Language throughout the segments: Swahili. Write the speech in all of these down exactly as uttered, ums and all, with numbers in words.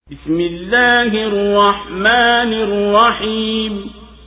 بسم الله الرحمن الرحيم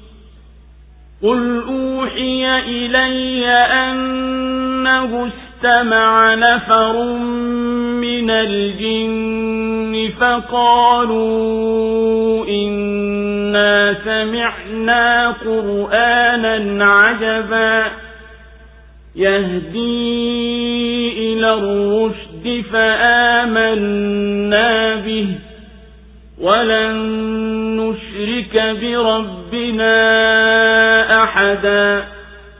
قل أوحي إلي أنه استمع نفر من الجن فقالوا إنا سمعنا قرآنا عجبا يهدي إلى الرشد فآمنا به ولن نشرك بربنا أحدا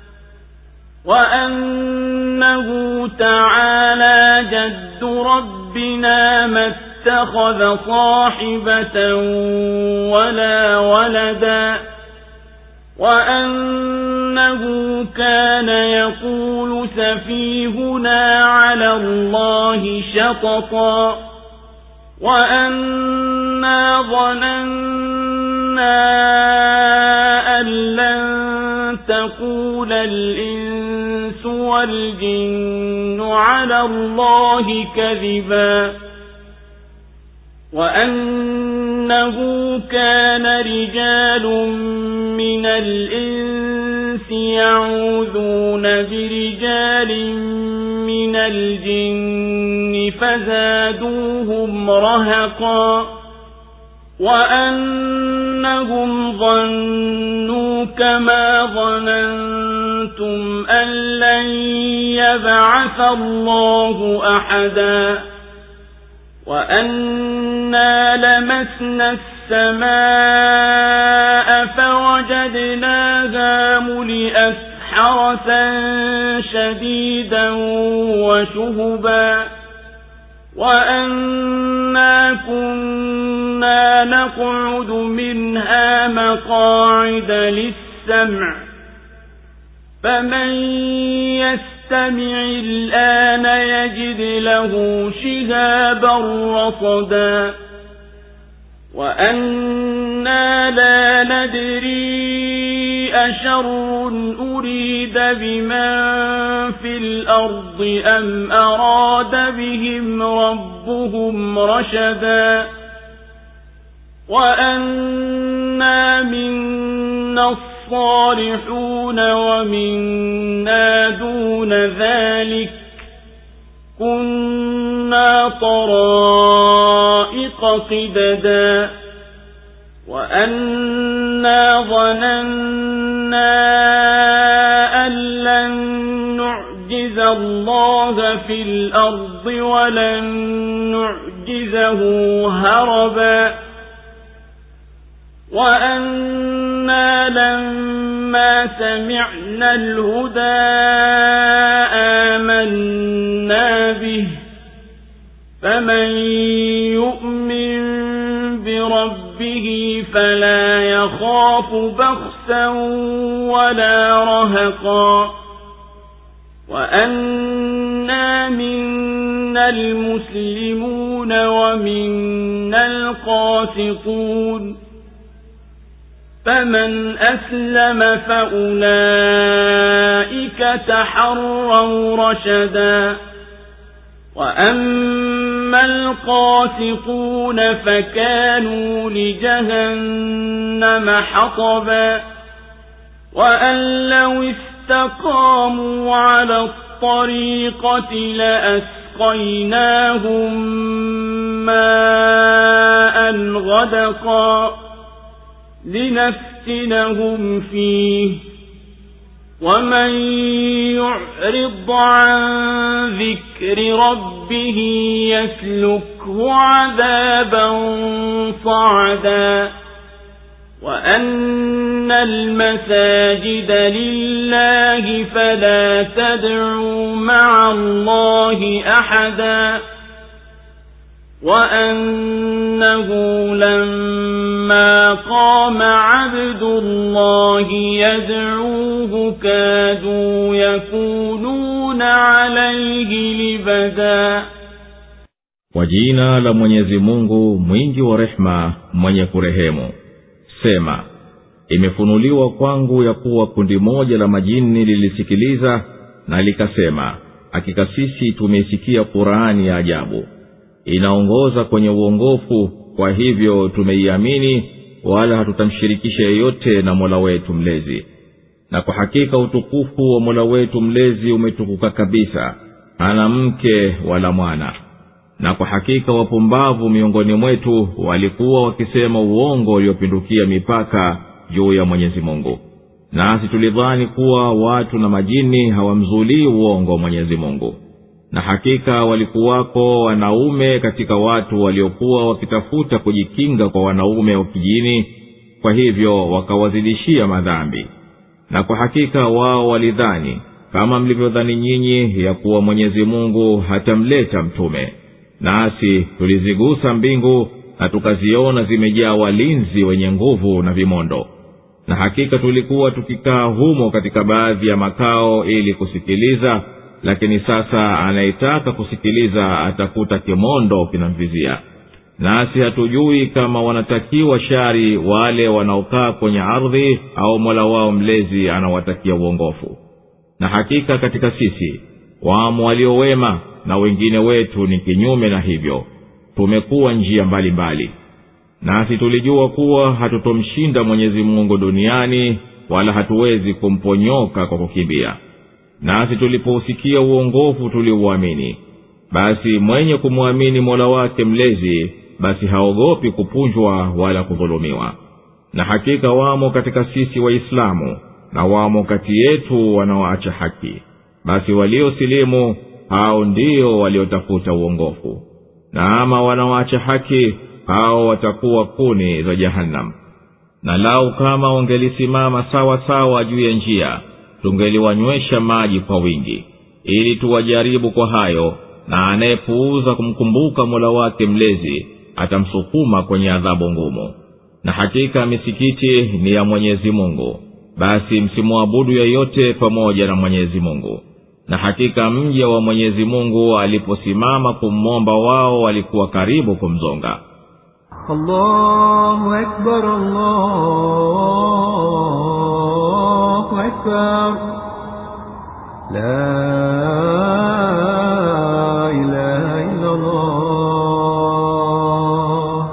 وأنه تعالى جد ربنا ما اتخذ صاحبة ولا ولدا وأنه كان يقول سفيهنا على الله شططا وأنا ظننا أن لن تقول الإنس والجن على الله كذبا وأنه كان رجال من الإنس يعوذون برجال من الجن فزادوهم رهقا وأنهم ظنوا كما ظننتم أن لن يبعث الله أحدا وأنا لمسنا السماء فوجدناها ملئت حرسا شديدا وشهبا وأنا كنا نقعد منها مقاعد للسمع فمن يستمع الآن يجد له شهابا رصدا وأنا لا ندري أشر أريد بمن في الأرض أم أراد بهم ربهم رشدا وأنا منا الصالحون ومنا دون ذلك كنا طرائق قددا وأنا ظننا أن لن نعجز الله في الأرض ولن نعجزه هربا وأنا لما سمعنا الهدى آمنا به فمن يؤمن بربه فلا يخاف بخسا ولا رهقا وأنا منا المسلمون ومنا القاسطون فمن أسلم فأولئك تحروا رشدا وأما القاسطون فكانوا لجهنم حطبا وأن لو استقاموا على الطريقة لأسقيناهم ماء غدقا لنفتنهم فيه ومن يعرض عن ذكر ربه يسلكه عذابا صعدا وأن المساجد لله فلا تدعوا مع الله أحدا وأنه لما قام عبد الله يدعوه كادوا يكونون عليه لبدا. Kwa jina la Mwenyezi Mungu mwingi wa rehema mwenye kurehemu. Sema, imefunuliwa kwangu ya kuwa kundi moja la majini lilisikiliza na likasema, hakika sisi tumeisikia Qur'ani ya ajabu, inaongoza kwenye uongofu kwa hivyo tumeiamini, wala hatutamshirikisha yeyote na Mola wetu mlezi. Na kwa hakika utukufu wa Mola wetu mlezi umetukuka kabisa, hana mke wala mwana. Na kwa hakika wapumbavu miongoni mwetu walikuwa wakisema uongo uliopindukia mipaka juu ya Mwenyezi Mungu. Nasi tulidhani kuwa watu na majini hawamzulii uongo Mwenyezi Mungu. Na hakika walikuwako wanaume katika watu waliokuwa wakitafuta kujikinga kwa wanaume wa kijini, kwa hivyo wakawazidishia madhambi. Na kwa hakika wao walidhani kama mlivyodhani nyinyi ya kuwa Mwenyezi Mungu hatamleta mtume. Nasi tulizigusa mbingu na tukaziona zimejaa walinzi wenye nguvu na vimondo. Na hakika tulikuwa tukikaa humo katika baadhi ya makao ili kusikiliza, lakini sasa anayetaka kusikiliza atakuta kimondo kinamvizia. Nasi hatujui kama wanatakiwa shari wale wanaokaa kwenye ardhi au Mola wao mlezi anawatakia uongofu. Na hakika katika sisi wamo waliowema na wengine wetu ni kinyume na hivyo, tumekuwa njia mbalimbali. Nasi tulijua kuwa hatutomshinda Mwenyezi Mungu duniani, wala hatuwezi kumponyoka kwa kukimbia. Nasi tulipousikia uongofu tuliuamini. Basi mwenye kumwamini Mola wake mlezi, basi haogopi kupunjwa wala kudhulumiwa. Na hakika wamo katika sisi Waislamu, na wamo kati yetu wanaoacha haki. Basi waliosilimu hao ndio waliotafuta uongofu. Na ama wanaoacha haki hao watakuwa kuni za Jahannam. Na lau kama wangelisimama sawa sawa juu ya njia, tungeliwanywesha maji kwa wingi, ili tuwajaribu kwa hayo. Na anayepuuza kumkumbuka Mola wake mlezi atamsukuma kwenye adhabu ngumu. Na hakika misikiti ni ya Mwenyezi Mungu, basi msimuabudu yeyote pamoja na Mwenyezi Mungu. Na hakika mja wa Mwenyezi Mungu aliposimama kumomba wao walikuwa karibu kumzonga. Allahu Akbar, Allahu Akbar, la ilaha illa Allah.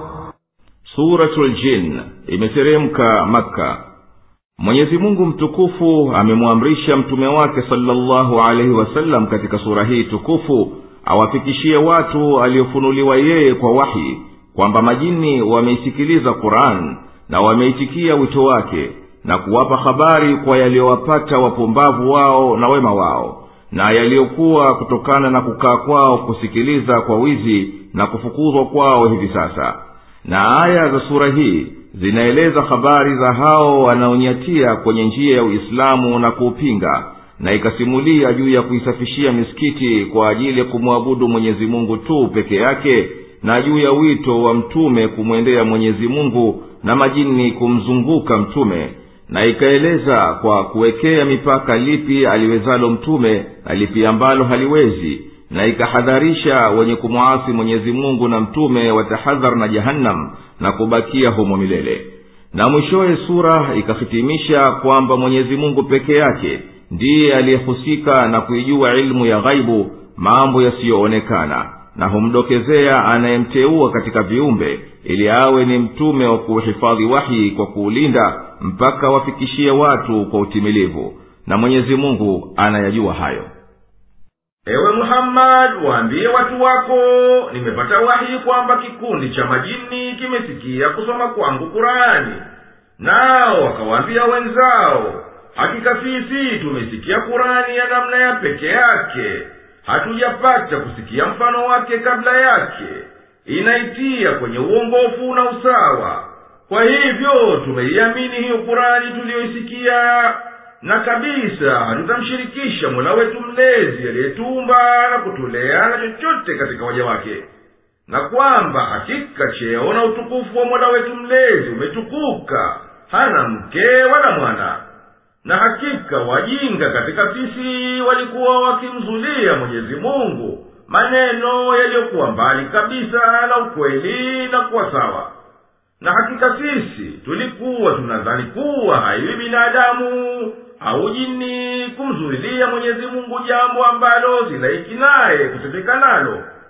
Suratul Jinn imeteremka Makka. Mwenyezi Mungu mtukufu amemwamrisha mtume wake sallallahu alaihi wasallam katika sura hii tukufu awafikishie watu aliofunuliwa yeye kwa wahi kwamba majini wameisikiliza Qur'an na wameitikia wito wake, na kuwapa habari kwa yaliyowapata wapumbavu wao na wema wao, na yaliyokuwa kutokana na kukaa kwao kusikiliza kwa wizi na kufukuzwa kwao hivi sasa. Na aya za sura hii zinaeleza habari za hao wanaonyatia kwenye njia ya Uislamu na kuupinga, na ikasimulia juu ya kuisafishia misikiti kwa ajili ya kumwabudu Mwenyezi Mungu tu peke yake, na juu ya wito wa mtume kumwendea Mwenyezi Mungu na majini kumzunguka mtume, na ikaeleza kwa kuwekea mipaka lipi aliwezalo mtume na lipi ambalo haliwezi, na ikahadharisha wenye kumuasi Mwenyezi Mungu na mtume watahadhar na Jahannam na kubakia humo milele. Na mwishowe sura ikahitimisha kwamba Mwenyezi Mungu peke yake ndiye aliyehusika na kuijua ilmu ya ghaibu, mambo yasiyoonekana, na humdokezea anayemteua katika viumbe ili awe ni mtume wa kuhifadhi wahi kwa kuulinda mpaka wafikishie watu kwa utimilivu, na Mwenyezi Mungu anayajua hayo. Ewe Muhammad, waambie watu wako, nimepata wahi kwamba kikundi cha majini kimesikia kusoma kwangu Qur'ani. Nao wakawaambia wenzao, hakika sisi tumesikia Qur'ani ya namna ya peke yake, hatujapata kusikia mfano wake kabla yake, inaitia kwenye uongofu na usawa. Kwa hivyo tumeiamini hiyo Qur'ani tuliyoisikia, na kabisa hatutamshirikisha Mola wetu mlezi aliyetuumba na kutulea na chochote katika waja wake, na kwamba hakika cheo na utukufu wa Mola wetu mlezi umetukuka, hana mke wala mwana. Na hakika wajinga katika sisi walikuwa wakimzulia Mwenyezi Mungu maneno yaliyokuwa mbali kabisa na ukweli na kuwa sawa. Na hakika sisi tulikuwa tunadhani kuwa haiwi binadamu au jini kumzuilia Mwenyezi Mungu jambo ambalo zilaiki naye kutendeka nalo.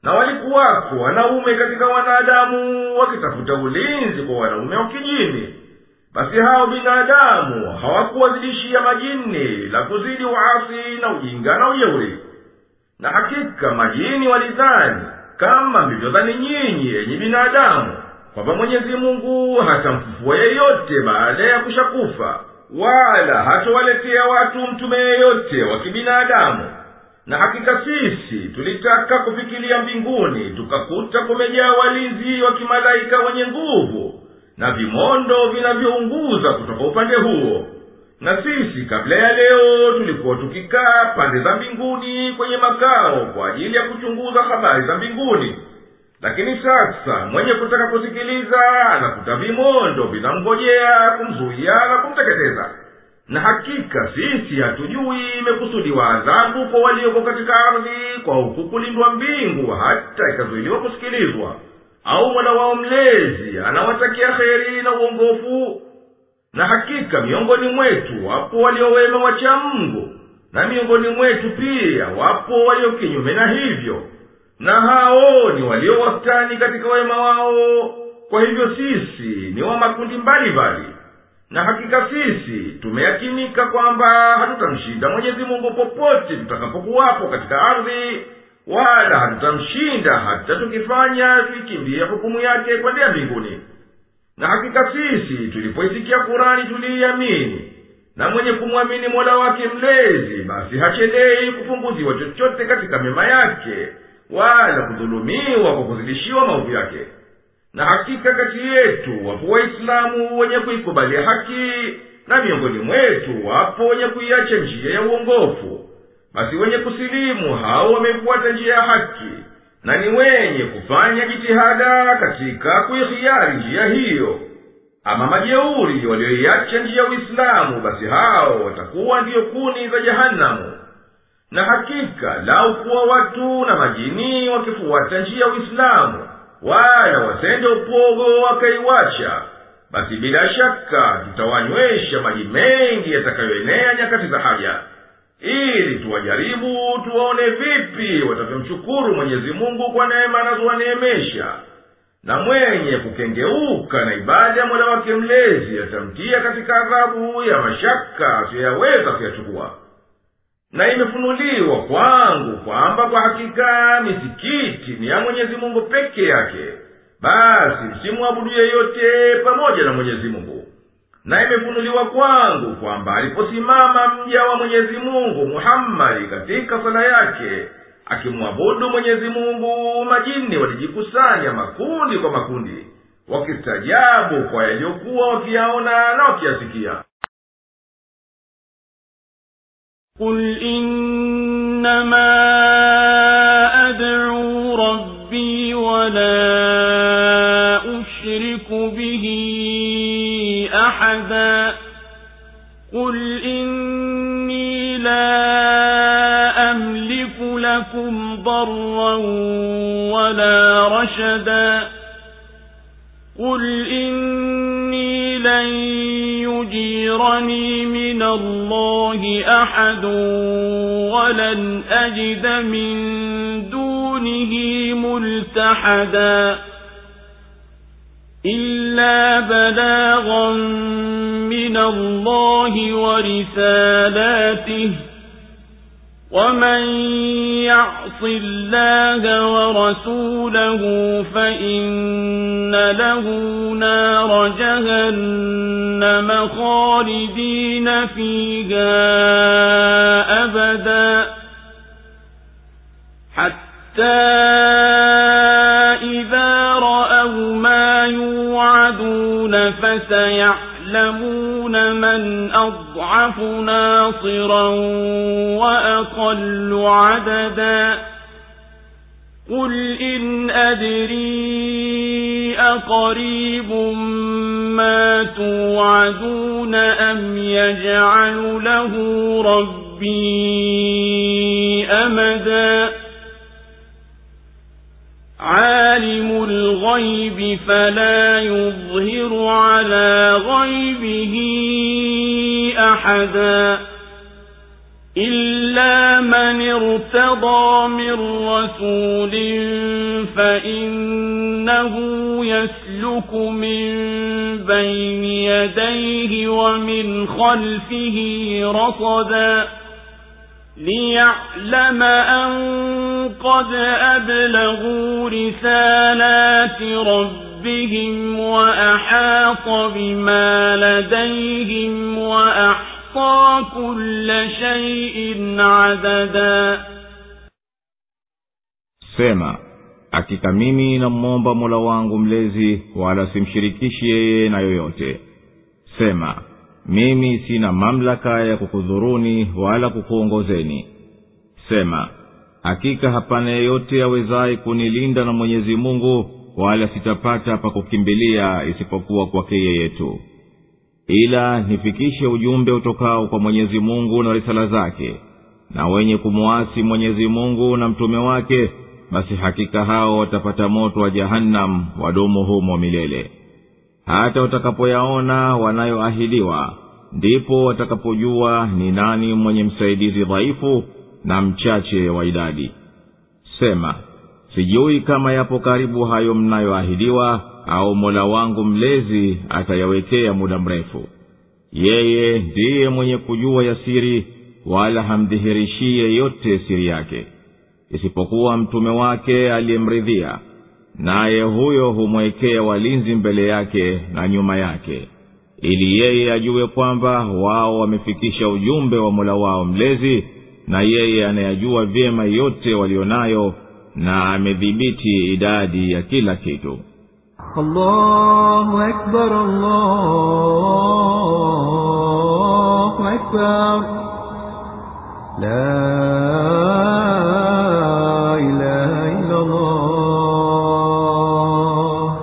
na walikuwako wanaume katika wanadamu wakitafuta ulinzi kwa wanaume wa kijini. Basi hao binadamu hawakuwazidishia majini la kuzidi uasi na ujinga na ujeuri. Na hakika majini walidhani kama mlivyodhani nyinyi yenye binadamu, kwamba Mwenyezi Mungu hatamfufua yeyote baada ya kushakufa, wala hatowaletea watu mtume yeyote wa kibinadamu. Na hakika sisi tulitaka kufikiria mbinguni, tukakuta kumejaa walinzi wa kimalaika wenye nguvu na vimondo vinavyounguza kutoka upande huo. Na sisi kabla ya leo tulikuwa tukikaa pande za mbinguni kwenye makao kwa ajili ya kuchunguza habari za mbinguni. Lakini sasa mwenye kutaka kusikiliza anakuta vimondo vinamngojea kumzuia na kumteketeza. Na hakika sisi hatujui imekusudiwa adhabu kwa walioko katika ardhi kwa huku kulindwa mbingu hata ikazuiliwa kusikilizwa, au Mola wao mlezi anawatakia kheri na uongofu. Na hakika miongoni mwetu wapo waliowema wacha Mungu, na miongoni mwetu pia wapo walio kinyume na hivyo, na hao ni walio wastani katika wema wao. Kwa hivyo sisi ni wa makundi mbalimbali. Na hakika sisi tumeyakinika kwamba hatutamshinda Mwenyezi Mungu popote tutakapokuwapo katika ardhi, wala hatutamshinda hata tukifanya tuikimbia hukumu yake kwenda mbinguni. Na hakika sisi tulipoisikia Kurani tuliiamini, na mwenye kumwamini Mola wake mlezi basi hachelei kupunguziwa chochote katika mema yake, wala kudhulumiwa kwa kuzidishiwa maovu yake. Na hakika kati yetu wapo Waislamu wenye kuikubalia haki, na miongoni mwetu wapo wenye kuiacha njia ya uongofu. Basi wenye kusilimu hao wamefuata njia ya haki, na ni wenye kufanya jitihada katika kuihiari njia hiyo. Ama majeuri walioiacha njia ya Uislamu, basi hao watakuwa ndiyo kuni za jahanamu. Na hakika lau kuwa watu na majini wakifuata njia ya Uislamu, wala wasende upogo wakaiwacha, basi bila shaka tutawanywesha maji mengi yatakayoenea nyakati za haja, ili tuwajaribu tuwaone vipi watavyomshukuru Mwenyezi Mungu kwa neema anazowaneemesha. Na mwenye kukengeuka na ibada ya Mola wake mlezi atamtia katika adhabu ya mashaka asiyoyaweza kuyachukua. Na imefunuliwa kwangu kwamba kwa hakika misikiti ni ya Mwenyezi Mungu peke yake, basi msimuabudu yeyote pamoja na Mwenyezi Mungu. Na imefunuliwa kwangu kwamba aliposimama mja wa Mwenyezi Mungu Muhammad katika sala yake akimwabudu Mwenyezi Mungu, majini walijikusanya makundi kwa makundi, wakistajabu kwa yaliyokuwa wakiyaona na wakiyasikia. قل إنما أدعو ربي ولا أشرك به أحدا قل إني لا أملك لكم ضرا ولا رشدا قل إني لن يجيرني من الله أحد ولن أجد من دونه ملتحدا إلا بلاغا من الله ورسالاته ومن يعص الله ورسوله فإن له نار جهنم خالدين فيها أبدا حتى إذا رأوا ما يوعدون فسيعلمون من أضعف ناصرا وأقل عددا قل إن أدري أقريب ما توعدون أم يجعل له ربي أمدا عالم الغيب فلا يظهر على غيبه أحدا إلا إلا من ارتضى من رسول فإنه يسلك من بين يديه ومن خلفه رصدا ليعلم أن قد أبلغوا رسالات ربهم وأحاط بما لديهم وأحصى كل شيء عددا. Sema, hakika mimi namwomba Mola wangu mlezi wala simshirikishi yeye na yoyote. Sema, mimi sina mamlaka ya kukudhuruni wala kukuongozeni. Sema, hakika hapana yeyote awezaye kunilinda na Mwenyezi Mungu wala sitapata pa kukimbilia isipokuwa kwake yeye tu. Ila nifikishe ujumbe utokao kwa Mwenyezi Mungu na risala zake, na wenye kumuasi Mwenyezi Mungu na mtume wake, basi hakika hao watapata moto wa Jahannam wadumu humo milele. Hata watakapoyaona wanayoahidiwa, ndipo watakapojua ni nani mwenye msaidizi dhaifu na mchache wa idadi. Sema, sijui kama yapo karibu hayo mnayoahidiwa, au Mola wangu mlezi atayawekea muda mrefu. Yeye ndiye mwenye kujua ya siri, wala hamdhihirishie yote siri yake, isipokuwa mtume wake aliyemridhia, naye huyo humwekea walinzi mbele yake na nyuma yake, ili yeye ajue kwamba wao wamefikisha ujumbe wa Mola wao mlezi, na yeye anayajua vyema yote walionayo, na amedhibiti idadi ya kila kitu. Allahu Akbar, Allahu Akbar, la ilaha illa Allah.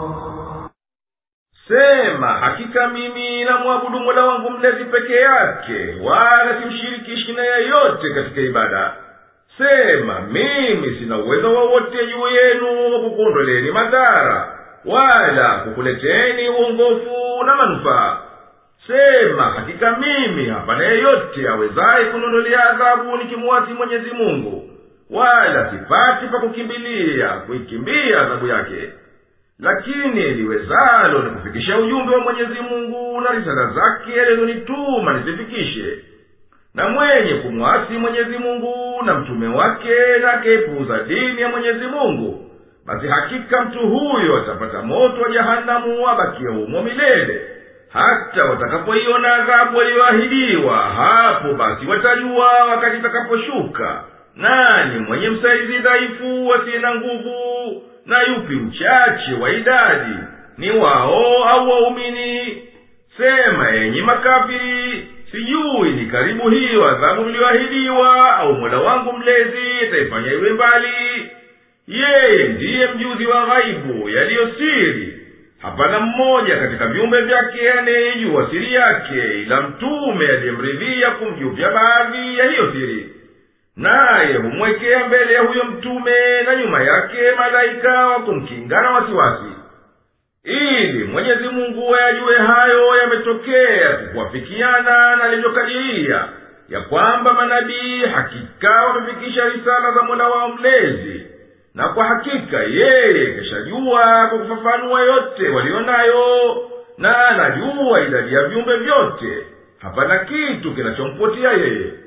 Sema, hakika mimi namwabudu Mola wangu mlezi peke yake, wala simshirikishi na yeyote katika ibada. Sema, mimi sina uwezo wowote juu yenu wa kukuondoleni madhara wala kukuleteni uongofu na manufaa. Sema, hakika mimi hapana yeyote awezaye kuniondolea adhabu nikimuasi Mwenyezi Mungu, wala sipati pa kukimbilia kuikimbia adhabu yake. Lakini liwezalo ni kufikisha ujumbe wa Mwenyezi Mungu na risala zake alizonituma nisifikishe. Na mwenye kumwasi Mwenyezi Mungu na mtume wake na akaipuuza dini ya Mwenyezi Mungu, basi hakika mtu huyo atapata moto wa Jahanamu abakie humo milele, hata watakapoiona adhabu walioahidiwa. Hapo basi watajua wakati itakaposhuka nani mwenye msaidizi dhaifu asiye na nguvu, na yupi mchache wa idadi, ni wao au waumini. Sema, enyi makafiri, sijui ni karibu hiyo adhabu mlioahidiwa, au Mola wangu mlezi ataifanya iwe mbali. Yeye ndiye mjuzi wa ghaibu yaliyo siri. Hapana mmoja katika viumbe vyake anayejua siri yake, ila mtume aliyemridhia kumjuvya baadhi ya hiyo siri. Naye humwekea mbele ya huyo mtume na nyuma yake malaika wa kumkinga na wasiwasi, ili Mwenyezi Mungu ayajue hayo yametokea kuwafikiana na alivyokadiria, ya kwamba manabii hakika wamefikisha risala za Mola wao mlezi. Na kwa hakika yeye keshajua kwa kufafanua yote walionayo, na anajua idadi ya viumbe vyote, hapana kitu kinachompotea yeye.